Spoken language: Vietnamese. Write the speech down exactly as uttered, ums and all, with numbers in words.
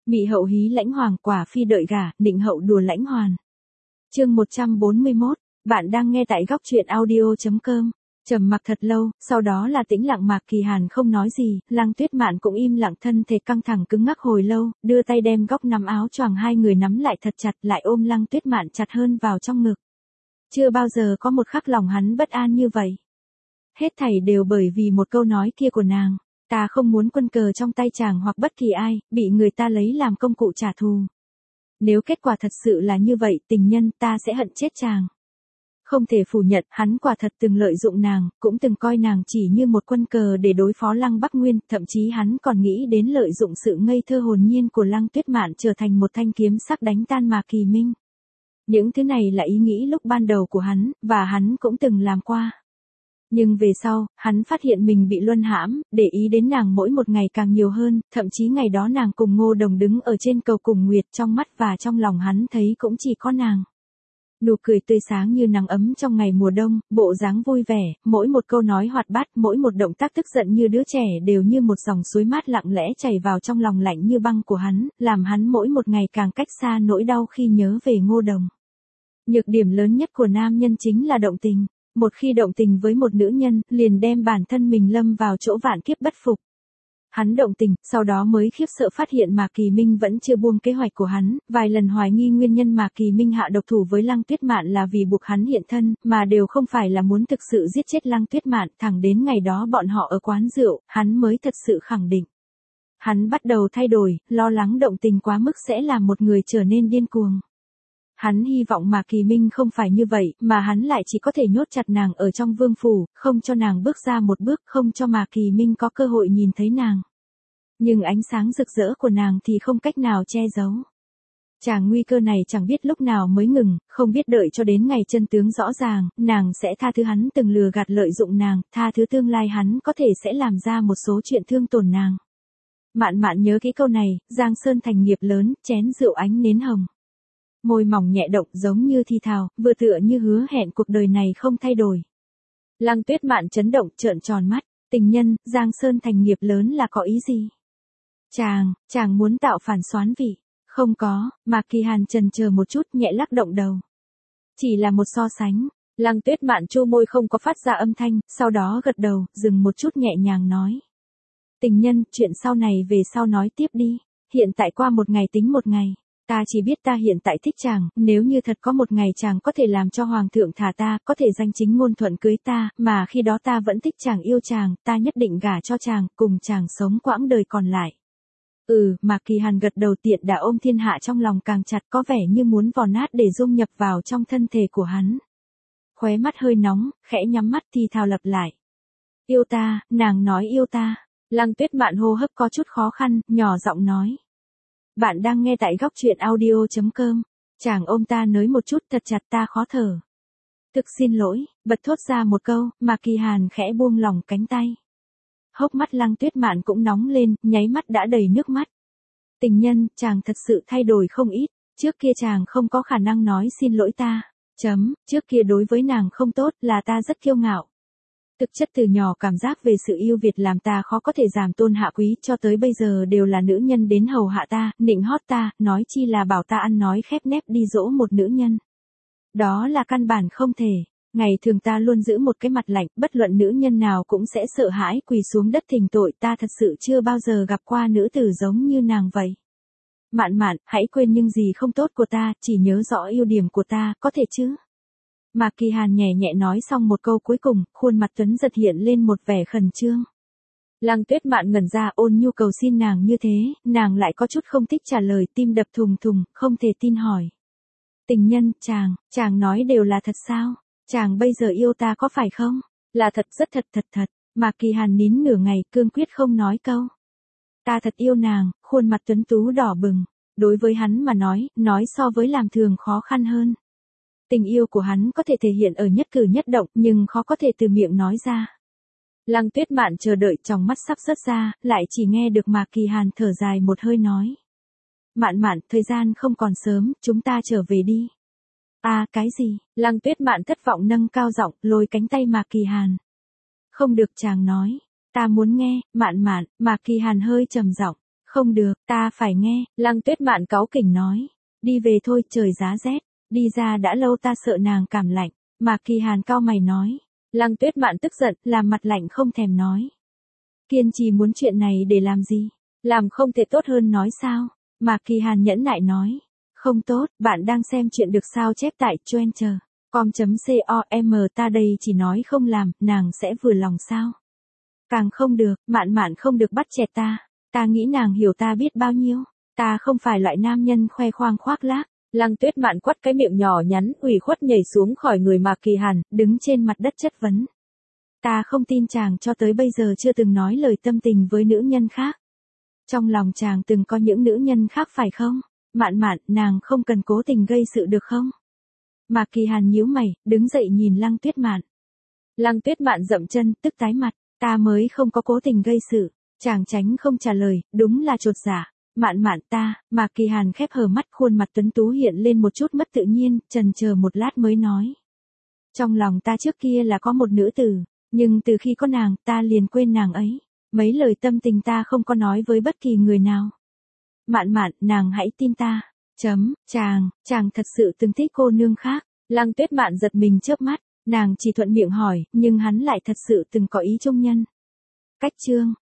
Mị hậu hí lãnh hoàng, quả phi đợi gả, định hậu đùa lãnh hoàn. Chương một trăm bốn mươi mốt, bạn đang nghe tại góc truyện audio chấm com. Trầm mặc thật lâu, sau đó là tĩnh lặng. Mạc Kỳ Hàn không nói gì, Lăng Tuyết Mạn cũng im lặng, thân thể căng thẳng cứng ngắc hồi lâu, đưa tay đem góc nắm áo choàng hai người nắm lại thật chặt, lại ôm Lăng Tuyết Mạn chặt hơn vào trong ngực. Chưa bao giờ có một khắc lòng hắn bất an như vậy. Hết thảy đều bởi vì một câu nói kia của nàng, ta không muốn quân cờ trong tay chàng hoặc bất kỳ ai, bị người ta lấy làm công cụ trả thù. Nếu kết quả thật sự là như vậy, tình nhân, ta sẽ hận chết chàng. Không thể phủ nhận, hắn quả thật từng lợi dụng nàng, cũng từng coi nàng chỉ như một quân cờ để đối phó Lăng Bắc Nguyên, thậm chí hắn còn nghĩ đến lợi dụng sự ngây thơ hồn nhiên của Lăng Tuyết Mạn trở thành một thanh kiếm sắc đánh tan Mạc Kỳ Minh. Những thứ này là ý nghĩ lúc ban đầu của hắn, và hắn cũng từng làm qua. Nhưng về sau, hắn phát hiện mình bị luân hãm, để ý đến nàng mỗi một ngày càng nhiều hơn, thậm chí ngày đó nàng cùng Ngô Đồng đứng ở trên cầu cùng nguyệt, trong mắt và trong lòng hắn thấy cũng chỉ có nàng. Nụ cười tươi sáng như nắng ấm trong ngày mùa đông, bộ dáng vui vẻ, mỗi một câu nói hoạt bát, mỗi một động tác tức giận như đứa trẻ đều như một dòng suối mát lặng lẽ chảy vào trong lòng lạnh như băng của hắn, làm hắn mỗi một ngày càng cách xa nỗi đau khi nhớ về Ngô Đồng. Nhược điểm lớn nhất của nam nhân chính là động tình. Một khi động tình với một nữ nhân, liền đem bản thân mình lâm vào chỗ vạn kiếp bất phục. Hắn động tình, sau đó mới khiếp sợ phát hiện Mạc Kỳ Minh vẫn chưa buông kế hoạch của hắn, vài lần hoài nghi nguyên nhân Mạc Kỳ Minh hạ độc thủ với Lăng Tuyết Mạn là vì buộc hắn hiện thân, mà đều không phải là muốn thực sự giết chết Lăng Tuyết Mạn, thẳng đến ngày đó bọn họ ở quán rượu, hắn mới thật sự khẳng định. Hắn bắt đầu thay đổi, lo lắng động tình quá mức sẽ làm một người trở nên điên cuồng. Hắn hy vọng Mạc Kỳ Minh không phải như vậy, mà hắn lại chỉ có thể nhốt chặt nàng ở trong vương phủ, không cho nàng bước ra một bước, không cho Mạc Kỳ Minh có cơ hội nhìn thấy nàng. Nhưng ánh sáng rực rỡ của nàng thì không cách nào che giấu. Chàng nguy cơ này chẳng biết lúc nào mới ngừng, không biết đợi cho đến ngày chân tướng rõ ràng, nàng sẽ tha thứ hắn từng lừa gạt lợi dụng nàng, tha thứ tương lai hắn có thể sẽ làm ra một số chuyện thương tổn nàng. Mạn Mạn nhớ kỹ câu này, Giang Sơn thành nghiệp lớn, chén rượu ánh nến hồng. Môi mỏng nhẹ động giống như thi thào, vừa tựa như hứa hẹn cuộc đời này không thay đổi. Lăng Tuyết Mạn chấn động trợn tròn mắt, tình nhân, Giang Sơn thành nghiệp lớn là có ý gì? Chàng, chàng muốn tạo phản xoán vị. Không có, Mạc Kỳ Hàn chần chờ một chút nhẹ lắc động đầu. Chỉ là một so sánh. Lăng Tuyết Mạn chu môi không có phát ra âm thanh, sau đó gật đầu, dừng một chút nhẹ nhàng nói. Tình nhân, chuyện sau này về sau nói tiếp đi, hiện tại qua một ngày tính một ngày. Ta chỉ biết ta hiện tại thích chàng, nếu như thật có một ngày chàng có thể làm cho hoàng thượng thả ta, có thể danh chính ngôn thuận cưới ta, mà khi đó ta vẫn thích chàng yêu chàng, ta nhất định gả cho chàng, cùng chàng sống quãng đời còn lại. Ừ, Mạc Kỳ Hàn gật đầu, tiện đã ôm thiên hạ trong lòng càng chặt, có vẻ như muốn vò nát để dung nhập vào trong thân thể của hắn. Khóe mắt hơi nóng, khẽ nhắm mắt thì thào lặp lại. Yêu ta, nàng nói yêu ta. Lăng Tuyết Mạn hô hấp có chút khó khăn, nhỏ giọng nói. Bạn đang nghe tại góc truyện audio chấm com. Chàng ôm ta nới một chút thật chặt, ta khó thở. Thực xin lỗi, bật thốt ra một câu, Mạc Kỳ Hàn khẽ buông lỏng cánh tay. Hốc mắt Lăng Tuyết Mạn cũng nóng lên, nháy mắt đã đầy nước mắt. Tình nhân, chàng thật sự thay đổi không ít, trước kia chàng không có khả năng nói xin lỗi ta. Chấm, trước kia đối với nàng không tốt, là ta rất kiêu ngạo. Thực chất từ nhỏ cảm giác về sự yêu Việt làm ta khó có thể giảm tôn hạ quý, cho tới bây giờ đều là nữ nhân đến hầu hạ ta, nịnh hót ta, nói chi là bảo ta ăn nói khép nép đi dỗ một nữ nhân. Đó là căn bản không thể. Ngày thường ta luôn giữ một cái mặt lạnh, bất luận nữ nhân nào cũng sẽ sợ hãi quỳ xuống đất thỉnh tội, ta thật sự chưa bao giờ gặp qua nữ tử giống như nàng vậy. Mạn Mạn, hãy quên những gì không tốt của ta, chỉ nhớ rõ ưu điểm của ta, có thể chứ? Mạc Kỳ Hàn nhẹ nhẹ nói xong một câu cuối cùng, khuôn mặt tuấn giật hiện lên một vẻ khẩn trương. Lăng Tuyết Mạn ngẩn ra, ôn nhu cầu xin nàng như thế, nàng lại có chút không thích trả lời, tim đập thùng thùng, không thể tin hỏi. Tình nhân, chàng, chàng nói đều là thật sao? Chàng bây giờ yêu ta có phải không? Là thật, rất thật thật thật. Mạc Kỳ Hàn nín nửa ngày, cương quyết không nói câu. Ta thật yêu nàng, khuôn mặt tuấn tú đỏ bừng. Đối với hắn mà nói, nói so với làm thường khó khăn hơn. Tình yêu của hắn có thể thể hiện ở nhất cử nhất động, nhưng khó có thể từ miệng nói ra. Lăng Tuyết Mạn chờ đợi, trong mắt sắp rớt ra, lại chỉ nghe được Mạc Kỳ Hàn thở dài một hơi nói. Mạn Mạn, thời gian không còn sớm, chúng ta trở về đi. À, cái gì? Lăng Tuyết Mạn thất vọng nâng cao giọng, lôi cánh tay Mạc Kỳ Hàn. Không được, chàng nói. Ta muốn nghe, Mạn Mạn. Mạc Kỳ Hàn hơi trầm giọng. Không được, ta phải nghe, Lăng Tuyết Mạn cáu kỉnh nói. Đi về thôi, trời giá rét. Đi ra đã lâu ta sợ nàng cảm lạnh. Mạc Kỳ Hàn cau mày nói. Lăng Tuyết Mạn tức giận, làm mặt lạnh không thèm nói. Kiên trì muốn chuyện này để làm gì? Làm không thể tốt hơn nói sao? Mạc Kỳ Hàn nhẫn nại nói. Không tốt, bạn đang xem chuyện được sao chép tại Twitter. com.com ta đây chỉ nói không làm, nàng sẽ vừa lòng sao? Càng không được, Mạn Mạn không được bắt chẹt ta. Ta nghĩ nàng hiểu ta biết bao nhiêu. Ta không phải loại nam nhân khoe khoang khoác lác. Lăng Tuyết Mạn quắt cái miệng nhỏ nhắn, ủy khuất nhảy xuống khỏi người Mạc Kỳ Hàn, đứng trên mặt đất chất vấn. Ta không tin chàng cho tới bây giờ chưa từng nói lời tâm tình với nữ nhân khác. Trong lòng chàng từng có những nữ nhân khác phải không? Mạn Mạn, nàng không cần cố tình gây sự được không? Mạc Kỳ Hàn nhíu mày, đứng dậy nhìn Lăng Tuyết Mạn. Lăng Tuyết Mạn dậm chân, tức tái mặt. Ta mới không có cố tình gây sự. Chàng tránh không trả lời, đúng là chột dạ. Mạn Mạn ta, Mạc Kỳ Hàn khép hờ mắt, khuôn mặt tuấn tú hiện lên một chút mất tự nhiên, chần chờ một lát mới nói. Trong lòng ta trước kia là có một nữ tử, nhưng từ khi có nàng, ta liền quên nàng ấy. Mấy lời tâm tình ta không có nói với bất kỳ người nào. Mạn Mạn, nàng hãy tin ta. Chấm, chàng, chàng thật sự từng thích cô nương khác. Lăng Tuyết Mạn giật mình chớp mắt, nàng chỉ thuận miệng hỏi, nhưng hắn lại thật sự từng có ý trung nhân. Cách chương